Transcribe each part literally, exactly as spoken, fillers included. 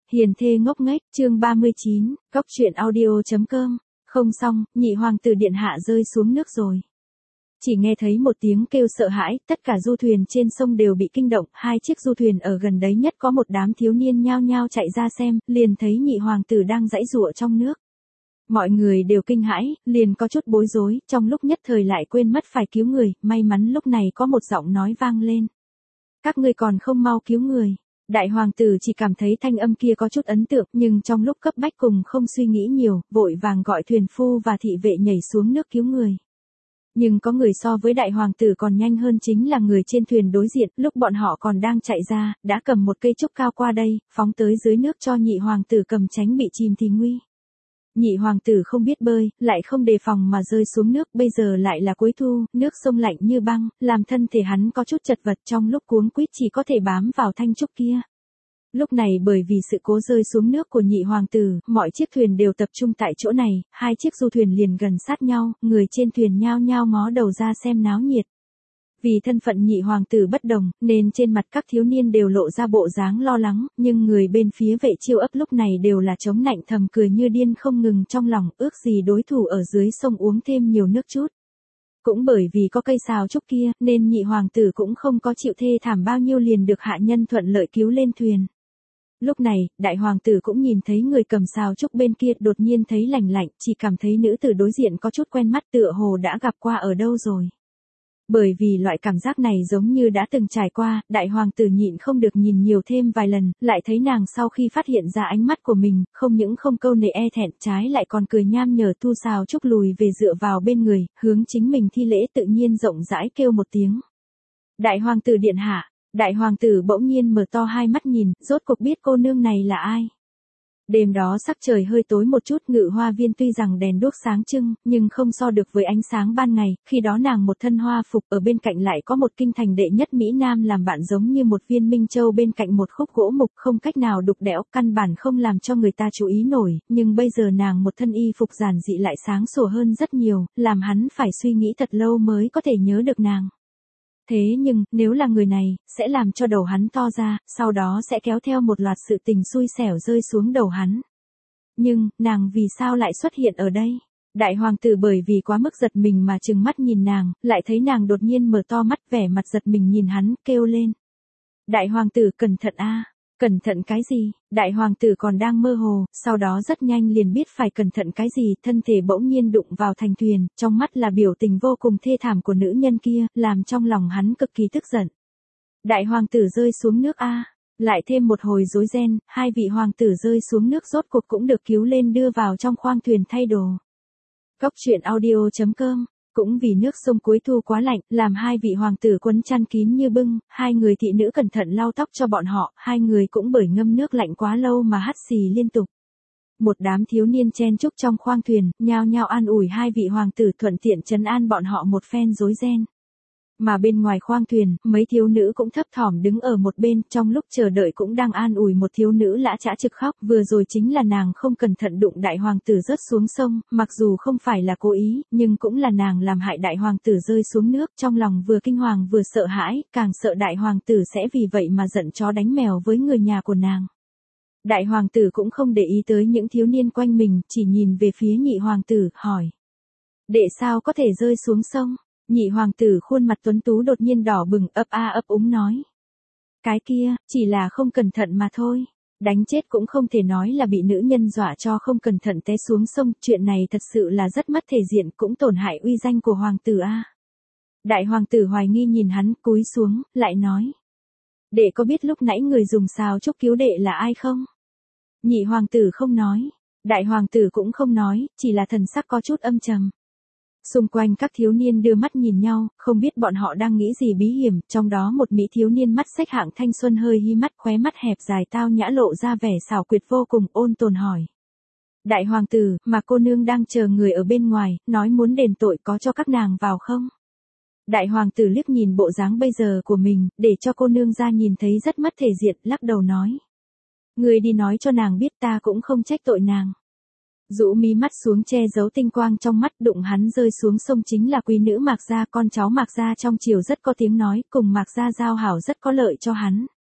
Hiền thê ngốc nghếch, chương ba mươi chín, góc truyện audio.com, không xong, nhị hoàng tử điện hạ rơi xuống nước rồi. Chỉ nghe thấy một tiếng kêu sợ hãi, tất cả du thuyền trên sông đều bị kinh động, hai chiếc du thuyền ở gần đấy nhất có một đám thiếu niên nhao nhao chạy ra xem, liền thấy nhị hoàng tử đang giãy giụa trong nước. Mọi người đều kinh hãi, liền có chút bối rối, trong lúc nhất thời lại quên mất phải cứu người, may mắn lúc này có một giọng nói vang lên. Các ngươi còn không mau cứu người. Đại hoàng tử chỉ cảm thấy thanh âm kia có chút ấn tượng, nhưng trong lúc cấp bách cùng không suy nghĩ nhiều, vội vàng gọi thuyền phu và thị vệ nhảy xuống nước cứu người. Nhưng có người so với đại hoàng tử còn nhanh hơn, chính là người trên thuyền đối diện, lúc bọn họ còn đang chạy ra, đã cầm một cây trúc cao qua đây, phóng tới dưới nước cho nhị hoàng tử cầm tránh bị chìm thì nguy. Nhị hoàng tử không biết bơi, lại không đề phòng mà rơi xuống nước, bây giờ lại là cuối thu, nước sông lạnh như băng, làm thân thể hắn có chút chật vật, trong lúc cuống quýt chỉ có thể bám vào thanh trúc kia. Lúc này bởi vì sự cố rơi xuống nước của nhị hoàng tử, mọi chiếc thuyền đều tập trung tại chỗ này, hai chiếc du thuyền liền gần sát nhau, người trên thuyền nhao nhao ngó đầu ra xem náo nhiệt. Vì thân phận nhị hoàng tử bất đồng, nên trên mặt các thiếu niên đều lộ ra bộ dáng lo lắng, nhưng người bên phía vệ chiêu ấp lúc này đều là chống nạnh thầm cười như điên không ngừng trong lòng, ước gì đối thủ ở dưới sông uống thêm nhiều nước chút. Cũng bởi vì có cây sào trúc kia, nên nhị hoàng tử cũng không có chịu thê thảm bao nhiêu, liền được hạ nhân thuận lợi cứu lên thuyền. Lúc này, đại hoàng tử cũng nhìn thấy người cầm sào trúc bên kia, đột nhiên thấy lành lạnh, chỉ cảm thấy nữ tử đối diện có chút quen mắt, tựa hồ đã gặp qua ở đâu rồi. Bởi vì loại cảm giác này giống như đã từng trải qua, đại hoàng tử nhịn không được nhìn nhiều thêm vài lần, lại thấy nàng sau khi phát hiện ra ánh mắt của mình, không những không câu nệ e thẹn, trái lại còn cười nham nhở thu sào trúc lùi về dựa vào bên người, hướng chính mình thi lễ, tự nhiên rộng rãi kêu một tiếng. Đại hoàng tử điện hạ. Đại hoàng tử bỗng nhiên mở to hai mắt nhìn, rốt cuộc biết cô nương này là ai. Đêm đó sắc trời hơi tối một chút, Ngự Hoa Viên tuy rằng đèn đuốc sáng trưng, nhưng không so được với ánh sáng ban ngày, khi đó nàng một thân hoa phục, ở bên cạnh lại có một kinh thành đệ nhất Mỹ Nam làm bạn, giống như một viên minh châu bên cạnh một khúc gỗ mục, không cách nào đục đẽo, căn bản không làm cho người ta chú ý nổi, nhưng bây giờ nàng một thân y phục giản dị lại sáng sủa hơn rất nhiều, làm hắn phải suy nghĩ thật lâu mới có thể nhớ được nàng. Thế nhưng, nếu là người này, sẽ làm cho đầu hắn to ra, sau đó sẽ kéo theo một loạt sự tình xui xẻo rơi xuống đầu hắn. Nhưng, nàng vì sao lại xuất hiện ở đây? Đại hoàng tử bởi vì quá mức giật mình mà trừng mắt nhìn nàng, lại thấy nàng đột nhiên mở to mắt, vẻ mặt giật mình nhìn hắn, kêu lên. Đại hoàng tử cẩn thận a. Cẩn thận cái gì? Đại hoàng tử còn đang mơ hồ, sau đó rất nhanh liền biết phải cẩn thận cái gì, thân thể bỗng nhiên đụng vào thành thuyền, trong mắt là biểu tình vô cùng thê thảm của nữ nhân kia, làm trong lòng hắn cực kỳ tức giận. Đại hoàng tử rơi xuống nước a. Lại thêm một hồi rối ren, hai vị hoàng tử rơi xuống nước rốt cuộc cũng được cứu lên đưa vào trong khoang thuyền thay đồ. Góc truyện audio.com. Cũng vì nước sông cuối thu quá lạnh, làm hai vị hoàng tử quấn chăn kín như bưng, hai người thị nữ cẩn thận lau tóc cho bọn họ, hai người cũng bởi ngâm nước lạnh quá lâu mà hắt xì liên tục. Một đám thiếu niên chen chúc trong khoang thuyền, nhao nhao an ủi hai vị hoàng tử, thuận tiện trấn an bọn họ một phen rối ren. Mà bên ngoài khoang thuyền, mấy thiếu nữ cũng thấp thỏm đứng ở một bên, trong lúc chờ đợi cũng đang an ủi một thiếu nữ lã chã trực khóc, vừa rồi chính là nàng không cẩn thận đụng đại hoàng tử rớt xuống sông, mặc dù không phải là cố ý, nhưng cũng là nàng làm hại đại hoàng tử rơi xuống nước, trong lòng vừa kinh hoàng vừa sợ hãi, càng sợ đại hoàng tử sẽ vì vậy mà giận chó đánh mèo với người nhà của nàng. Đại hoàng tử cũng không để ý tới những thiếu niên quanh mình, chỉ nhìn về phía nhị hoàng tử, hỏi. Đệ sao có thể rơi xuống sông? Nhị hoàng tử khuôn mặt tuấn tú đột nhiên đỏ bừng, ấp a ấp úng nói. Cái kia, chỉ là không cẩn thận mà thôi. Đánh chết cũng không thể nói là bị nữ nhân dọa cho không cẩn thận té xuống sông, chuyện này thật sự là rất mất thể diện, cũng tổn hại uy danh của hoàng tử a. Đại hoàng tử hoài nghi nhìn hắn, cúi xuống, lại nói. Đệ có biết lúc nãy người dùng sào trúc cứu đệ là ai không? Nhị hoàng tử không nói. Đại hoàng tử cũng không nói, chỉ là thần sắc có chút âm trầm. Xung quanh các thiếu niên đưa mắt nhìn nhau, không biết bọn họ đang nghĩ gì bí hiểm, trong đó một mỹ thiếu niên mắt xách hạng thanh xuân hơi hi mắt, khóe mắt hẹp dài tao nhã lộ ra vẻ xảo quyệt vô cùng, ôn tồn hỏi. Đại hoàng tử, mà cô nương đang chờ người ở bên ngoài, nói muốn đền tội, có cho các nàng vào không? Đại hoàng tử liếc nhìn bộ dáng bây giờ của mình, để cho cô nương ra nhìn thấy rất mất thể diện, lắc đầu nói. Người đi nói cho nàng biết, ta cũng không trách tội nàng. Rũ mí mắt xuống che giấu tinh quang trong mắt, đụng hắn rơi xuống sông chính là quý nữ Mạc Gia, con cháu Mạc Gia trong triều rất có tiếng nói, cùng Mạc Gia giao hảo rất có lợi cho hắn.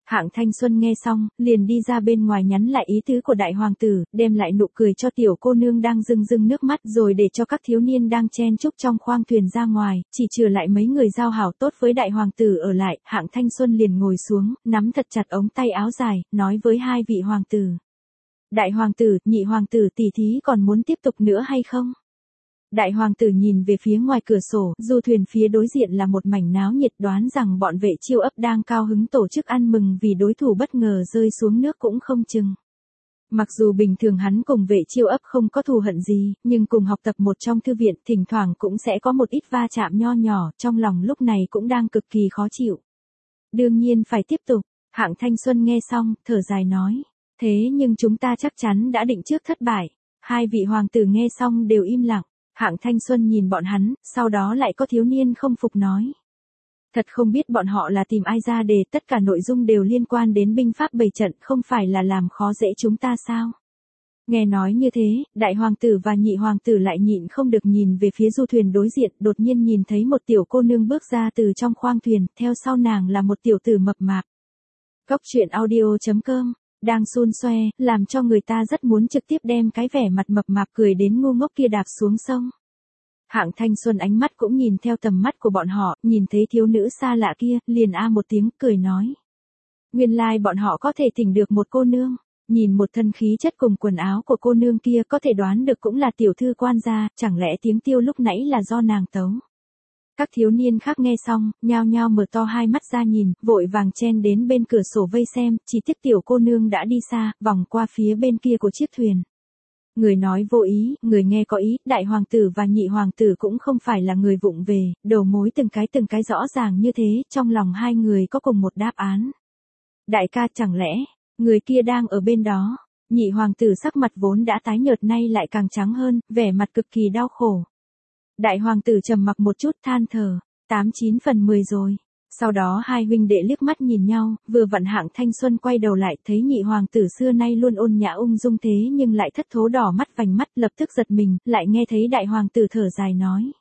Hạng Thanh Xuân nghe xong, liền đi ra bên ngoài nhắn lại ý tứ của đại hoàng tử, đem lại nụ cười cho tiểu cô nương đang rưng rưng nước mắt rồi để cho các thiếu niên đang chen chúc trong khoang thuyền ra ngoài, chỉ trừ lại mấy người giao hảo tốt với đại hoàng tử ở lại. Hạng Thanh Xuân liền ngồi xuống, nắm thật chặt ống tay áo dài, nói với hai vị hoàng tử. Đại hoàng tử, nhị hoàng tử tỷ thí còn muốn tiếp tục nữa hay không? Đại hoàng tử nhìn về phía ngoài cửa sổ, du thuyền phía đối diện là một mảnh náo nhiệt, đoán rằng bọn vệ chiêu ấp đang cao hứng tổ chức ăn mừng vì đối thủ bất ngờ rơi xuống nước cũng không chừng. Mặc dù bình thường hắn cùng vệ chiêu ấp không có thù hận gì, nhưng cùng học tập một trong thư viện, thỉnh thoảng cũng sẽ có một ít va chạm nho nhỏ, trong lòng lúc này cũng đang cực kỳ khó chịu. Đương nhiên phải tiếp tục. Hạng Thanh Xuân nghe xong, thở dài nói. Thế nhưng chúng ta chắc chắn đã định trước thất bại. Hai vị hoàng tử nghe xong đều im lặng. Hạng Thanh Xuân nhìn bọn hắn, sau đó lại có thiếu niên không phục nói. Thật không biết bọn họ là tìm ai ra để tất cả nội dung đều liên quan đến binh pháp bày trận, không phải là làm khó dễ chúng ta sao? Nghe nói như thế, đại hoàng tử và nhị hoàng tử lại nhịn không được nhìn về phía du thuyền đối diện, đột nhiên nhìn thấy một tiểu cô nương bước ra từ trong khoang thuyền, theo sau nàng là một tiểu tử mập mạp. Cốc truyện audio chấm com đang xun xoe, làm cho người ta rất muốn trực tiếp đem cái vẻ mặt mập mạp cười đến ngu ngốc kia đạp xuống sông. Hạng Thanh Xuân ánh mắt cũng nhìn theo tầm mắt của bọn họ, nhìn thấy thiếu nữ xa lạ kia, liền a một tiếng, cười nói. Nguyên lai like bọn họ có thể tìm được một cô nương, nhìn một thân khí chất cùng quần áo của cô nương kia có thể đoán được cũng là tiểu thư quan gia, chẳng lẽ tiếng tiêu lúc nãy là do nàng tấu. Các thiếu niên khác nghe xong, nhao nhao mở to hai mắt ra nhìn, vội vàng chen đến bên cửa sổ vây xem, chỉ tiếc tiểu cô nương đã đi xa, vòng qua phía bên kia của chiếc thuyền. Người nói vô ý, người nghe có ý, đại hoàng tử và nhị hoàng tử cũng không phải là người vụng về, đầu mối từng cái từng cái rõ ràng như thế, trong lòng hai người có cùng một đáp án. Đại ca, chẳng lẽ, người kia đang ở bên đó? Nhị hoàng tử sắc mặt vốn đã tái nhợt nay lại càng trắng hơn, vẻ mặt cực kỳ đau khổ. Đại hoàng tử trầm mặc một chút, than thở, tám chín phần mười rồi. Sau đó hai huynh đệ liếc mắt nhìn nhau, vừa vặn Hạng Thanh Xuân quay đầu lại, thấy nhị hoàng tử xưa nay luôn ôn nhã ung dung thế nhưng lại thất thố đỏ mắt vành mắt, lập tức giật mình, lại nghe thấy đại hoàng tử thở dài nói.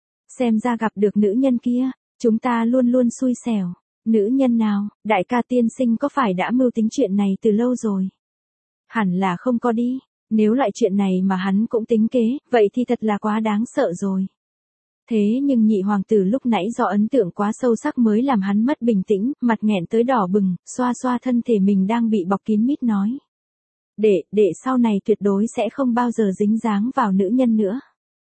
Xem ra gặp được nữ nhân kia, chúng ta luôn luôn xui xẻo. Nữ nhân nào? Đại ca tiên sinh có phải đã mưu tính chuyện này từ lâu rồi? Hẳn là không có đi. Nếu loại chuyện này mà hắn cũng tính kế, vậy thì thật là quá đáng sợ rồi. Thế nhưng nhị hoàng tử lúc nãy do ấn tượng quá sâu sắc mới làm hắn mất bình tĩnh, mặt nghẹn tới đỏ bừng, xoa xoa thân thể mình đang bị bọc kín mít nói. Để, để sau này tuyệt đối sẽ không bao giờ dính dáng vào nữ nhân nữa.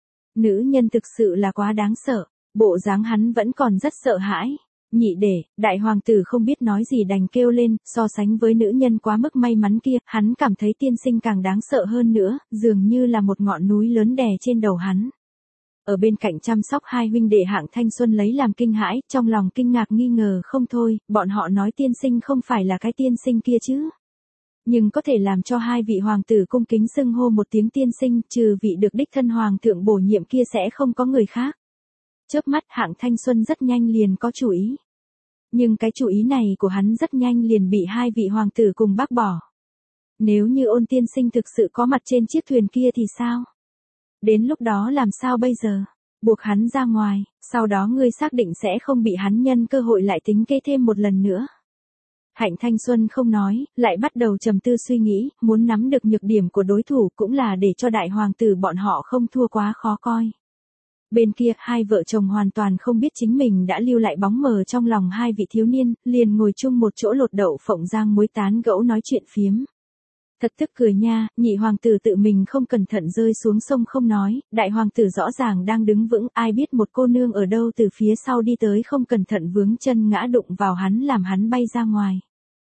Nữ nhân thực sự là quá đáng sợ, bộ dáng hắn vẫn còn rất sợ hãi. Nhị để, đại hoàng tử không biết nói gì đành kêu lên, so sánh với nữ nhân quá mức may mắn kia, hắn cảm thấy tiên sinh càng đáng sợ hơn nữa, dường như là một ngọn núi lớn đè trên đầu hắn. Ở bên cạnh chăm sóc hai huynh đệ Hạng Thanh Xuân lấy làm kinh hãi, trong lòng kinh ngạc nghi ngờ không thôi, bọn họ nói tiên sinh không phải là cái tiên sinh kia chứ. Nhưng có thể làm cho hai vị hoàng tử cung kính xưng hô một tiếng tiên sinh, trừ vị được đích thân hoàng thượng bổ nhiệm kia sẽ không có người khác. Chớp mắt Hạng Thanh Xuân rất nhanh liền có chủ ý. Nhưng cái chủ ý này của hắn rất nhanh liền bị hai vị hoàng tử cùng bác bỏ. Nếu như Ôn tiên sinh thực sự có mặt trên chiếc thuyền kia thì sao? Đến lúc đó làm sao bây giờ? Buộc hắn ra ngoài, sau đó ngươi xác định sẽ không bị hắn nhân cơ hội lại tính kế thêm một lần nữa. Hạng Thanh Xuân không nói, lại bắt đầu trầm tư suy nghĩ, muốn nắm được nhược điểm của đối thủ cũng là để cho đại hoàng tử bọn họ không thua quá khó coi. Bên kia, hai vợ chồng hoàn toàn không biết chính mình đã lưu lại bóng mờ trong lòng hai vị thiếu niên, liền ngồi chung một chỗ lột đậu phộng rang muối tán gẫu nói chuyện phiếm. Thật tức cười nha, nhị hoàng tử tự mình không cẩn thận rơi xuống sông không nói, đại hoàng tử rõ ràng đang đứng vững, ai biết một cô nương ở đâu từ phía sau đi tới không cẩn thận vướng chân ngã đụng vào hắn làm hắn bay ra ngoài.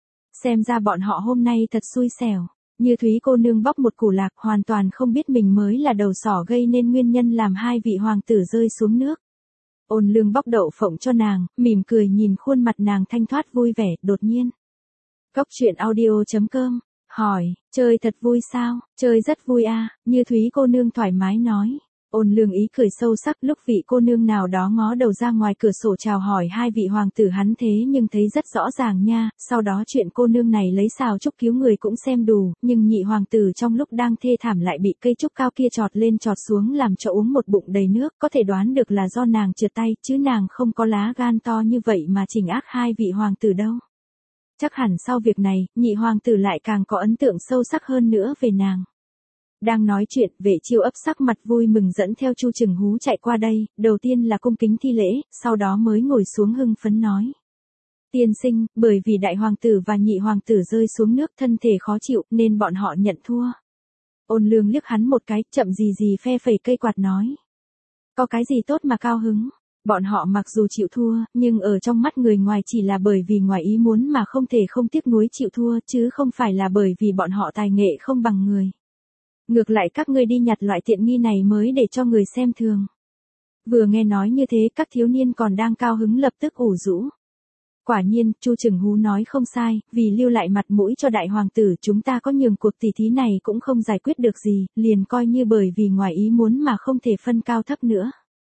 Xem ra bọn họ hôm nay thật xui xẻo. Như Thúy cô nương bóc một củ lạc hoàn toàn không biết mình mới là đầu sỏ gây nên nguyên nhân làm hai vị hoàng tử rơi xuống nước. Ôn Lương bóc đậu phộng cho nàng, mỉm cười nhìn khuôn mặt nàng thanh thoát vui vẻ, đột nhiên. Cốc truyện audio chấm com, hỏi, chơi thật vui sao? Chơi rất vui à, Như Thúy cô nương thoải mái nói. Ôn Lương ý cười sâu sắc, lúc vị cô nương nào đó ngó đầu ra ngoài cửa sổ chào hỏi hai vị hoàng tử hắn thế nhưng thấy rất rõ ràng nha, sau đó chuyện cô nương này lấy xào trúc cứu người cũng xem đủ, nhưng nhị hoàng tử trong lúc đang thê thảm lại bị cây trúc cao kia chọt lên chọt xuống làm cho uống một bụng đầy nước, có thể đoán được là do nàng trượt tay, chứ nàng không có lá gan to như vậy mà chỉnh ác hai vị hoàng tử đâu. chắc hẳn sau việc này, nhị hoàng tử lại càng có ấn tượng sâu sắc hơn nữa về nàng. Đang nói chuyện, Vệ Chiêu ấp sắc mặt vui mừng dẫn theo Chu Trừng Hú chạy qua đây, đầu tiên là cung kính thi lễ, sau đó mới ngồi xuống hưng phấn nói. Tiên sinh, bởi vì đại hoàng tử và nhị hoàng tử rơi xuống nước thân thể khó chịu nên bọn họ nhận thua. Ôn Lương liếc hắn một cái, chậm gì gì phe phẩy cây quạt nói. Có cái gì tốt mà cao hứng, bọn họ mặc dù chịu thua, nhưng ở trong mắt người ngoài chỉ là bởi vì ngoài ý muốn mà không thể không tiếc nuối chịu thua chứ không phải là bởi vì bọn họ tài nghệ không bằng người. Ngược lại các ngươi đi nhặt loại tiện nghi này mới để cho người xem thường. Vừa nghe nói như thế các thiếu niên còn đang cao hứng lập tức ủ rũ. Quả nhiên, Chu Trừng Hú nói không sai, vì lưu lại mặt mũi cho đại hoàng tử chúng ta có nhường cuộc tỷ thí này cũng không giải quyết được gì, liền coi như bởi vì ngoài ý muốn mà không thể phân cao thấp nữa.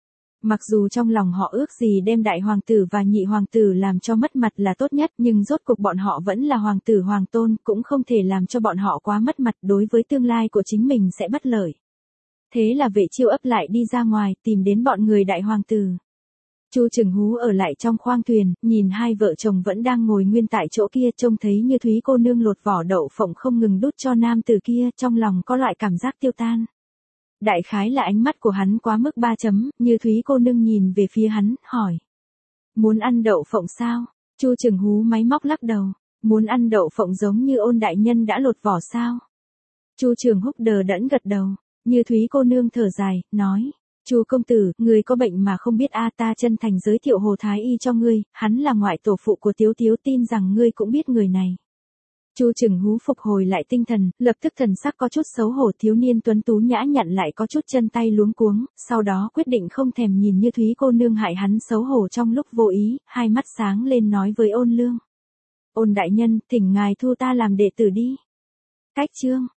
Mặc dù trong lòng họ ước gì đem đại hoàng tử và nhị hoàng tử làm cho mất mặt là tốt nhất nhưng rốt cuộc bọn họ vẫn là hoàng tử hoàng tôn cũng không thể làm cho bọn họ quá mất mặt đối với tương lai của chính mình sẽ bất lợi. Thế là Vệ Chiêu ấp lại đi ra ngoài tìm đến bọn người đại hoàng tử. Chu Trừng Hú ở lại trong khoang thuyền, nhìn hai vợ chồng vẫn đang ngồi nguyên tại chỗ kia trông thấy Như Thúy cô nương lột vỏ đậu phộng không ngừng đút cho nam tử kia trong lòng có loại cảm giác tiêu tan. Đại khái là ánh mắt của hắn quá mức ba chấm, Như Thúy cô nương nhìn về phía hắn, hỏi. Muốn ăn đậu phộng sao? Chu Trừng Hú máy móc lắc đầu. Muốn ăn đậu phộng giống như Ôn đại nhân đã lột vỏ sao? Chu Trường Húc đờ đẫn gật đầu. Như Thúy cô nương thở dài, nói. Chu công tử, người có bệnh mà không biết a ta chân thành giới thiệu Hồ Thái Y cho ngươi, hắn là ngoại tổ phụ của Tiếu Tiếu tin rằng ngươi cũng biết người này. Chu Trừng Hú phục hồi lại tinh thần, lập tức thần sắc có chút xấu hổ thiếu niên tuấn tú nhã nhặn lại có chút chân tay luống cuống, sau đó quyết định không thèm nhìn Như Thúy cô nương hại hắn xấu hổ trong lúc vô ý, hai mắt sáng lên nói với Ôn Lương. Ôn đại nhân, thỉnh ngài thu ta làm đệ tử đi. Cách chương.